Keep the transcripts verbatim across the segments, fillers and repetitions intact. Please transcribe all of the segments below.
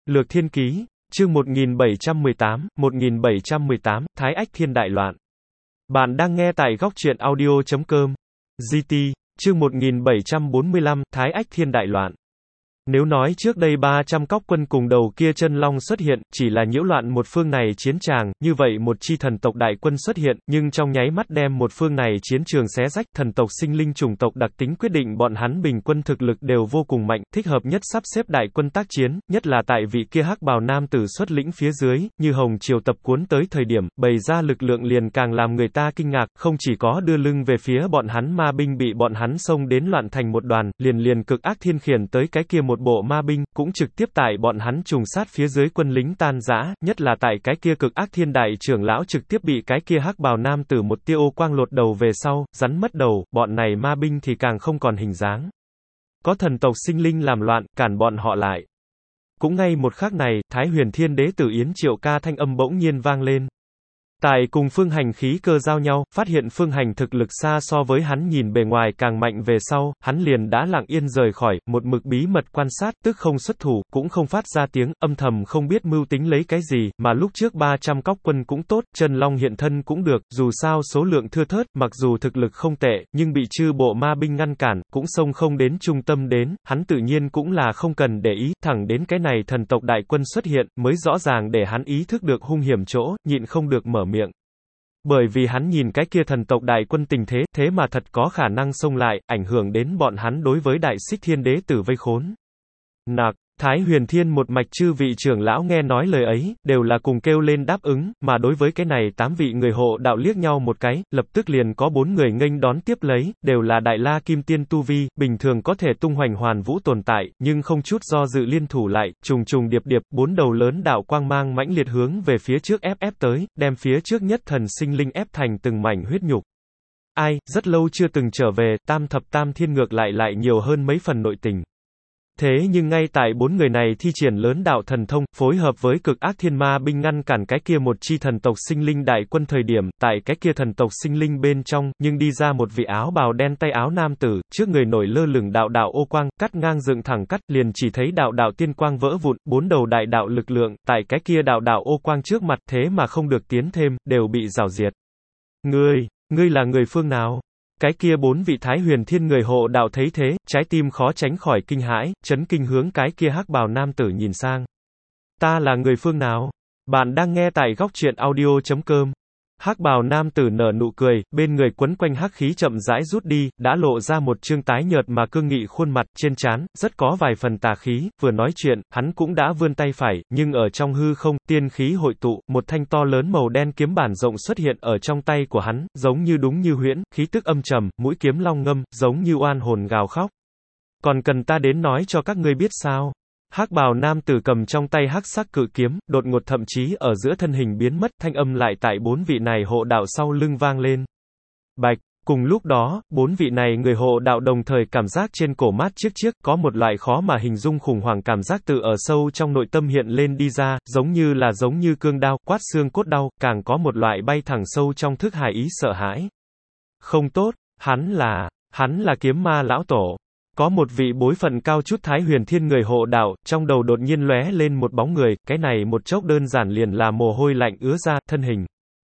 Lược Thiên Ký, chương một nghìn bảy trăm mười tám, một nghìn bảy trăm mười tám, Thái Ách Thiên Đại Loạn. Bạn đang nghe tại góc truyện audio chấm com. giê tê, chương một nghìn bảy trăm bốn mươi lăm, Thái Ách Thiên Đại Loạn. Nếu nói trước đây ba trăm cóc quân cùng đầu kia chân long xuất hiện, chỉ là nhiễu loạn một phương này chiến tràng, như vậy một chi thần tộc đại quân xuất hiện, nhưng trong nháy mắt đem một phương này chiến trường xé rách, thần tộc sinh linh chủng tộc đặc tính quyết định bọn hắn bình quân thực lực đều vô cùng mạnh, thích hợp nhất sắp xếp đại quân tác chiến, nhất là tại vị kia hắc bào nam tử xuất lĩnh phía dưới, như hồng triều tập cuốn tới thời điểm, bày ra lực lượng liền càng làm người ta kinh ngạc, không chỉ có đưa lưng về phía bọn hắn ma binh bị bọn hắn xông đến loạn thành một đoàn, liền liền cực ác thiên khiển tới cái kia một bộ ma binh, cũng trực tiếp tại bọn hắn trùng sát phía dưới quân lính tan rã, nhất là tại cái kia cực ác thiên đại trưởng lão trực tiếp bị cái kia hắc bào nam tử một tia ô quang lột đầu về sau, rắn mất đầu, bọn này ma binh thì càng không còn hình dáng. Có thần tộc sinh linh làm loạn, cản bọn họ lại. Cũng ngay một khắc này, Thái Huyền Thiên Đế Tử Yến Triệu Ca thanh âm bỗng nhiên vang lên. Tại cùng Phương Hành khí cơ giao nhau, phát hiện Phương Hành thực lực xa so với hắn nhìn bề ngoài càng mạnh về sau, hắn liền đã lặng yên rời khỏi, một mực bí mật quan sát, tức không xuất thủ, cũng không phát ra tiếng, âm thầm không biết mưu tính lấy cái gì, mà lúc trước ba trăm cóc quân cũng tốt, chân long hiện thân cũng được, dù sao số lượng thưa thớt, mặc dù thực lực không tệ, nhưng bị chư bộ ma binh ngăn cản, cũng xông không đến trung tâm đến, hắn tự nhiên cũng là không cần để ý, thẳng đến cái này thần tộc đại quân xuất hiện, mới rõ ràng để hắn ý thức được hung hiểm chỗ, nhịn không được mở miệng. Bởi vì hắn nhìn cái kia thần tộc đại quân tình thế, thế mà thật có khả năng xông lại, ảnh hưởng đến bọn hắn đối với đại xích thiên đế tử vây khốn. Nạc, Thái Huyền Thiên một mạch chư vị trưởng lão nghe nói lời ấy, đều là cùng kêu lên đáp ứng, mà đối với cái này tám vị người hộ đạo liếc nhau một cái, lập tức liền có bốn người nghênh đón tiếp lấy, đều là đại la kim tiên tu vi, bình thường có thể tung hoành hoàn vũ tồn tại, nhưng không chút do dự liên thủ lại, trùng trùng điệp điệp, bốn đầu lớn đạo quang mang mãnh liệt hướng về phía trước ép ép tới, đem phía trước nhất thần sinh linh ép thành từng mảnh huyết nhục. Ai, rất lâu chưa từng trở về, tam thập tam thiên ngược lại lại nhiều hơn mấy phần nội tình. Thế nhưng ngay tại bốn người này thi triển lớn đạo thần thông, phối hợp với cực ác thiên ma binh ngăn cản cái kia một chi thần tộc sinh linh đại quân thời điểm, tại cái kia thần tộc sinh linh bên trong, nhưng đi ra một vị áo bào đen tay áo nam tử, trước người nổi lơ lửng đạo đạo ô quang, cắt ngang dựng thẳng cắt, liền chỉ thấy đạo đạo tiên quang vỡ vụn, bốn đầu đại đạo lực lượng, tại cái kia đạo đạo ô quang trước mặt thế mà không được tiến thêm, đều bị rào diệt. Ngươi, ngươi là người phương nào? Cái kia bốn vị Thái Huyền Thiên người hộ đạo thấy thế, trái tim khó tránh khỏi kinh hãi, chấn kinh hướng cái kia hắc bào nam tử nhìn sang. Ta là người phương nào? Bạn đang nghe tại góc truyện audio chấm com. Hắc bào nam tử nở nụ cười, bên người quấn quanh hắc khí chậm rãi rút đi, đã lộ ra một trương tái nhợt mà cương nghị khuôn mặt, trên trán rất có vài phần tà khí, vừa nói chuyện, hắn cũng đã vươn tay phải, nhưng ở trong hư không, tiên khí hội tụ, một thanh to lớn màu đen kiếm bản rộng xuất hiện ở trong tay của hắn, giống như đúng như huyễn, khí tức âm trầm, mũi kiếm long ngâm, giống như oan hồn gào khóc. Còn cần ta đến nói cho các ngươi biết sao? Hắc bào nam tử cầm trong tay hắc sắc cự kiếm, đột ngột thậm chí ở giữa thân hình biến mất, thanh âm lại tại bốn vị này hộ đạo sau lưng vang lên. Bạch, cùng lúc đó, bốn vị này người hộ đạo đồng thời cảm giác trên cổ mát chiếc chiếc, có một loại khó mà hình dung khủng hoảng cảm giác từ ở sâu trong nội tâm hiện lên đi ra, giống như là giống như cương đao, quát xương cốt đau, càng có một loại bay thẳng sâu trong thức hải ý sợ hãi. Không tốt, hắn là, hắn là kiếm ma lão tổ. Có một vị bối phận cao chút Thái Huyền Thiên người hộ đạo, trong đầu đột nhiên lóe lên một bóng người, cái này một chốc đơn giản liền là mồ hôi lạnh ứa ra, thân hình.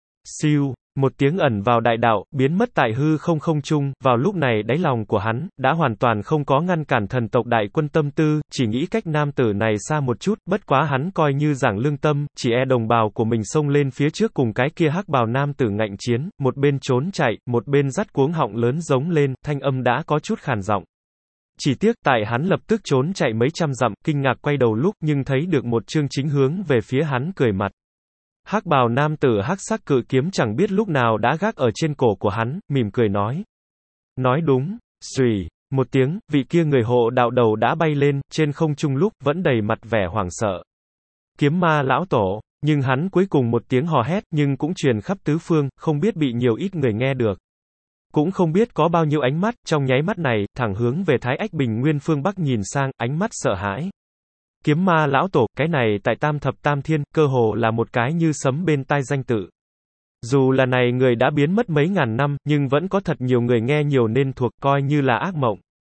Siêu, một tiếng ẩn vào đại đạo, biến mất tại hư không không trung, vào lúc này đáy lòng của hắn, đã hoàn toàn không có ngăn cản thần tộc đại quân tâm tư, chỉ nghĩ cách nam tử này xa một chút, bất quá hắn coi như giảng lương tâm, chỉ e đồng bào của mình xông lên phía trước cùng cái kia hắc bào nam tử ngạnh chiến, một bên trốn chạy, một bên dắt cuống họng lớn giống lên, thanh âm đã có chút khàn giọng. Chỉ tiếc tại hắn lập tức trốn chạy mấy trăm dặm, kinh ngạc quay đầu lúc nhưng thấy được một chương chính hướng về phía hắn cười mặt. Hắc bào nam tử hắc sắc cự kiếm chẳng biết lúc nào đã gác ở trên cổ của hắn, mỉm cười nói. Nói đúng, xùy, một tiếng, vị kia người hộ đạo đầu đã bay lên, trên không trung lúc, vẫn đầy mặt vẻ hoảng sợ. Kiếm ma lão tổ, nhưng hắn cuối cùng một tiếng hò hét, nhưng cũng truyền khắp tứ phương, không biết bị nhiều ít người nghe được. Cũng không biết có bao nhiêu ánh mắt, trong nháy mắt này, thẳng hướng về Thái Ách Bình Nguyên phương Bắc nhìn sang, ánh mắt sợ hãi. Kiếm ma lão tổ, cái này tại tam thập tam thiên, cơ hồ là một cái như sấm bên tai danh tự. Dù là này người đã biến mất mấy ngàn năm, nhưng vẫn có thật nhiều người nghe nhiều nên thuộc, coi như là ác mộng.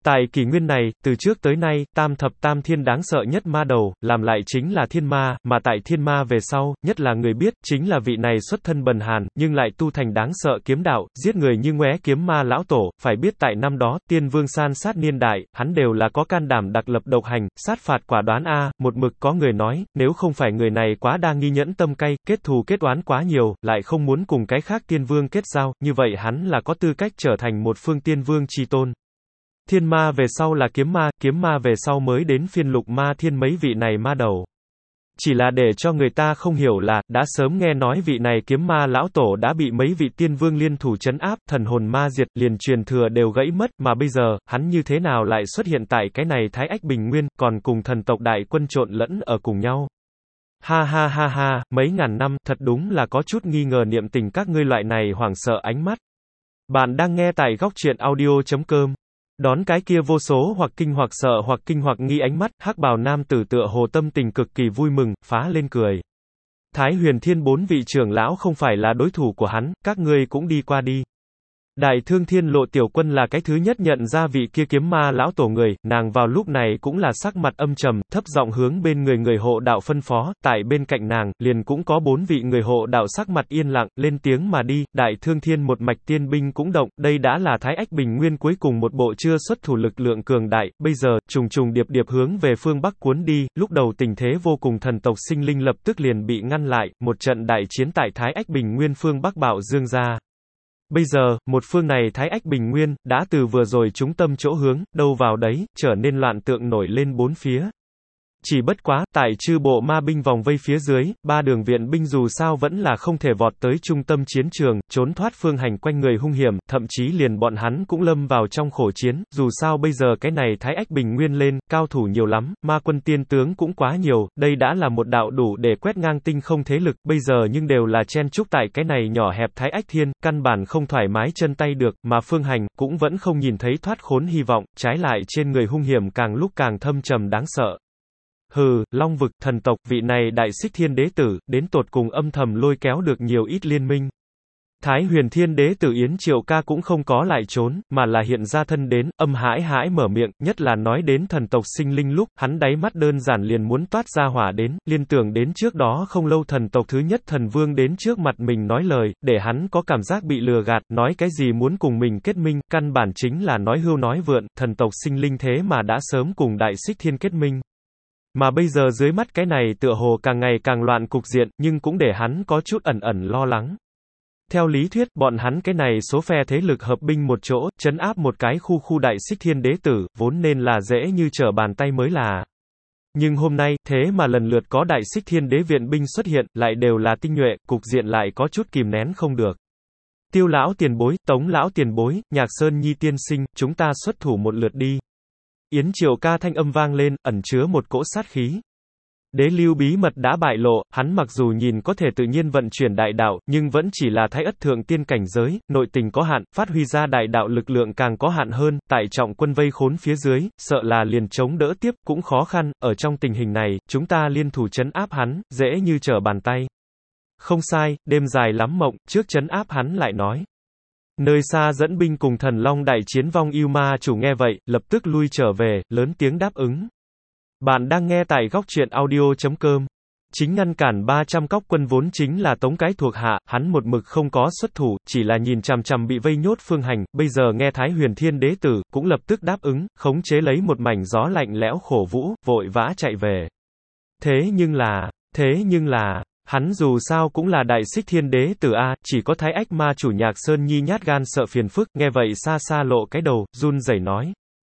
Tại kỷ nguyên này, từ trước tới nay, tam thập tam thiên đáng sợ nhất ma đầu, làm lại chính là thiên ma, mà tại thiên ma về sau, nhất là người biết, chính là vị này xuất thân bần hàn, nhưng lại tu thành đáng sợ kiếm đạo, giết người như ngoé kiếm ma lão tổ, phải biết tại năm đó, tiên vương san sát niên đại, hắn đều là có can đảm đặc lập độc hành, sát phạt quả đoán a, một mực có người nói, nếu không phải người này quá đa nghi nhẫn tâm cay, kết thù kết oán quá nhiều, lại không muốn cùng cái khác tiên vương kết giao, như vậy hắn là có tư cách trở thành một phương tiên vương chi tôn. Thiên ma về sau là kiếm ma, kiếm ma về sau mới đến phiên lục ma thiên mấy vị này ma đầu. Chỉ là để cho người ta không hiểu là, đã sớm nghe nói vị này kiếm ma lão tổ đã bị mấy vị tiên vương liên thủ trấn áp, thần hồn ma diệt, liền truyền thừa đều gãy mất, mà bây giờ, hắn như thế nào lại xuất hiện tại cái này Thái Ách Bình Nguyên, còn cùng thần tộc đại quân trộn lẫn ở cùng nhau. Ha ha ha ha, mấy ngàn năm, thật đúng là có chút nghi ngờ niệm tình các ngươi loại này hoảng sợ ánh mắt. Bạn đang nghe tại góc truyện audio chấm com. Đón cái kia vô số hoặc kinh hoặc sợ hoặc kinh hoặc nghi ánh mắt, hắc bào nam tử tựa hồ tâm tình cực kỳ vui mừng, phá lên cười. Thái Huyền Thiên bốn vị trưởng lão không phải là đối thủ của hắn, các ngươi cũng đi qua đi. Đại Thương Thiên Lộ tiểu quân là cái thứ nhất nhận ra vị kia kiếm ma lão tổ người, nàng vào lúc này cũng là sắc mặt âm trầm, thấp giọng hướng bên người người hộ đạo phân phó, tại bên cạnh nàng, liền cũng có bốn vị người hộ đạo sắc mặt yên lặng, lên tiếng mà đi, Đại Thương Thiên một mạch tiên binh cũng động, đây đã là Thái Ách Bình Nguyên cuối cùng một bộ chưa xuất thủ lực lượng cường đại, bây giờ, trùng trùng điệp điệp hướng về phương Bắc cuốn đi, lúc đầu tình thế vô cùng thần tộc sinh linh lập tức liền bị ngăn lại, một trận đại chiến tại Thái Ách Bình Nguyên phương Bắc Bảo Dương ra. Bây giờ, một phương này Thái Ách Bình Nguyên, đã từ vừa rồi chúng tâm chỗ hướng, đâu vào đấy, trở nên loạn tượng nổi lên bốn phía. Chỉ bất quá, tại chư bộ ma binh vòng vây phía dưới, ba đường viện binh dù sao vẫn là không thể vọt tới trung tâm chiến trường, trốn thoát phương hành quanh người hung hiểm, thậm chí liền bọn hắn cũng lâm vào trong khổ chiến, dù sao bây giờ cái này Thái Ách Bình Nguyên lên, cao thủ nhiều lắm, ma quân tiên tướng cũng quá nhiều, đây đã là một đạo đủ để quét ngang tinh không thế lực, bây giờ nhưng đều là chen chúc tại cái này nhỏ hẹp Thái Ách Thiên, căn bản không thoải mái chân tay được, mà phương hành, cũng vẫn không nhìn thấy thoát khốn hy vọng, trái lại trên người hung hiểm càng lúc càng thâm trầm đáng sợ. Hừ, Long vực, thần tộc, vị này đại xích thiên đế tử, đến tột cùng âm thầm lôi kéo được nhiều ít liên minh. Thái Huyền Thiên đế tử Yến Triệu Ca cũng không có lại trốn, mà là hiện ra thân đến, âm hãi hãi mở miệng, nhất là nói đến thần tộc sinh linh lúc, hắn đáy mắt đơn giản liền muốn toát ra hỏa đến, liên tưởng đến trước đó không lâu thần tộc thứ nhất thần vương đến trước mặt mình nói lời, để hắn có cảm giác bị lừa gạt, nói cái gì muốn cùng mình kết minh, căn bản chính là nói hưu nói vượn, thần tộc sinh linh thế mà đã sớm cùng đại xích thiên kết minh. Mà bây giờ dưới mắt cái này tựa hồ càng ngày càng loạn cục diện, nhưng cũng để hắn có chút ẩn ẩn lo lắng. Theo lý thuyết, bọn hắn cái này số phe thế lực hợp binh một chỗ, trấn áp một cái khu khu đại xích thiên đế tử, vốn nên là dễ như trở bàn tay mới là. Nhưng hôm nay, thế mà lần lượt có đại xích thiên đế viện binh xuất hiện, lại đều là tinh nhuệ, cục diện lại có chút kìm nén không được. Tiêu lão tiền bối, Tống lão tiền bối, Nhạc Sơn Nhi tiên sinh, chúng ta xuất thủ một lượt đi. Yến Triệu Ca thanh âm vang lên, ẩn chứa một cỗ sát khí. Đế lưu bí mật đã bại lộ, hắn mặc dù nhìn có thể tự nhiên vận chuyển đại đạo, nhưng vẫn chỉ là thái ất thượng tiên cảnh giới, nội tình có hạn, phát huy ra đại đạo lực lượng càng có hạn hơn, tại trọng quân vây khốn phía dưới, sợ là liền chống đỡ tiếp cũng khó khăn, ở trong tình hình này, chúng ta liên thủ trấn áp hắn, dễ như trở bàn tay. Không sai, đêm dài lắm mộng, trước trấn áp hắn lại nói. Nơi xa dẫn binh cùng thần long đại chiến vong yêu ma chủ nghe vậy, lập tức lui trở về, lớn tiếng đáp ứng. Bạn đang nghe tại góc truyện audio chấm com. Chính ngăn cản ba trăm cóc quân vốn chính là Tống cái thuộc hạ, hắn một mực không có xuất thủ, chỉ là nhìn chằm chằm bị vây nhốt phương hành, bây giờ nghe Thái Huyền Thiên đế tử, cũng lập tức đáp ứng, khống chế lấy một mảnh gió lạnh lẽo khổ vũ, vội vã chạy về. Thế nhưng là, thế nhưng là... Hắn dù sao cũng là đại xích thiên đế tử A, chỉ có Thái Ách ma chủ Nhạc Sơn Nhi nhát gan sợ phiền phức, nghe vậy xa xa lộ cái đầu, run rẩy nói.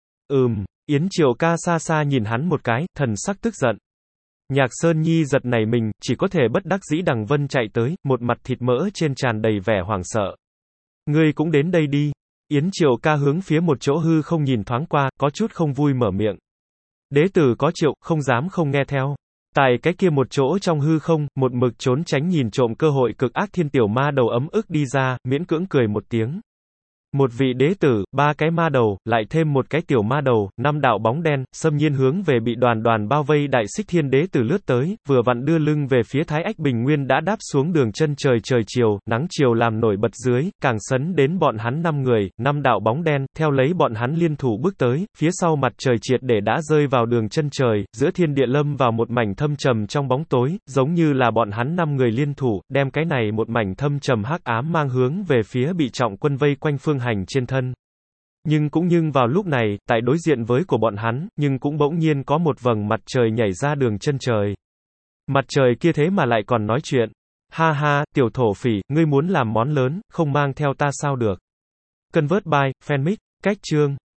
Ừm, Yến Triệu Ca xa xa nhìn hắn một cái, thần sắc tức giận. Nhạc Sơn Nhi giật nảy mình, chỉ có thể bất đắc dĩ đằng vân chạy tới, một mặt thịt mỡ trên tràn đầy vẻ hoảng sợ. Ngươi cũng đến đây đi. Yến Triệu Ca hướng phía một chỗ hư không nhìn thoáng qua, có chút không vui mở miệng. Đế tử có triệu, không dám không nghe theo. Tại cái kia một chỗ trong hư không, một mực trốn tránh nhìn trộm cơ hội cực ác thiên tiểu ma đầu ấm ức đi ra, miễn cưỡng cười một tiếng. Một vị đế tử, ba cái ma đầu, lại thêm một cái tiểu ma đầu, năm đạo bóng đen, xâm nhiên hướng về bị đoàn đoàn bao vây đại xích thiên đế tử lướt tới, vừa vặn đưa lưng về phía Thái Ách Bình Nguyên đã đáp xuống đường chân trời trời chiều, nắng chiều làm nổi bật dưới, càng sấn đến bọn hắn năm người, năm đạo bóng đen, theo lấy bọn hắn liên thủ bước tới, phía sau mặt trời triệt để đã rơi vào đường chân trời, giữa thiên địa lâm vào một mảnh thâm trầm trong bóng tối, giống như là bọn hắn năm người liên thủ, đem cái này một mảnh thâm trầm hắc ám mang hướng về phía bị trọng quân vây quanh phương hành trên thân. Nhưng cũng nhưng vào lúc này, tại đối diện với của bọn hắn, nhưng cũng bỗng nhiên có một vầng mặt trời nhảy ra đường chân trời. Mặt trời kia thế mà lại còn nói chuyện. Ha ha, tiểu thổ phỉ, ngươi muốn làm món lớn, không mang theo ta sao được. Convert by, Fanmic, cách chương.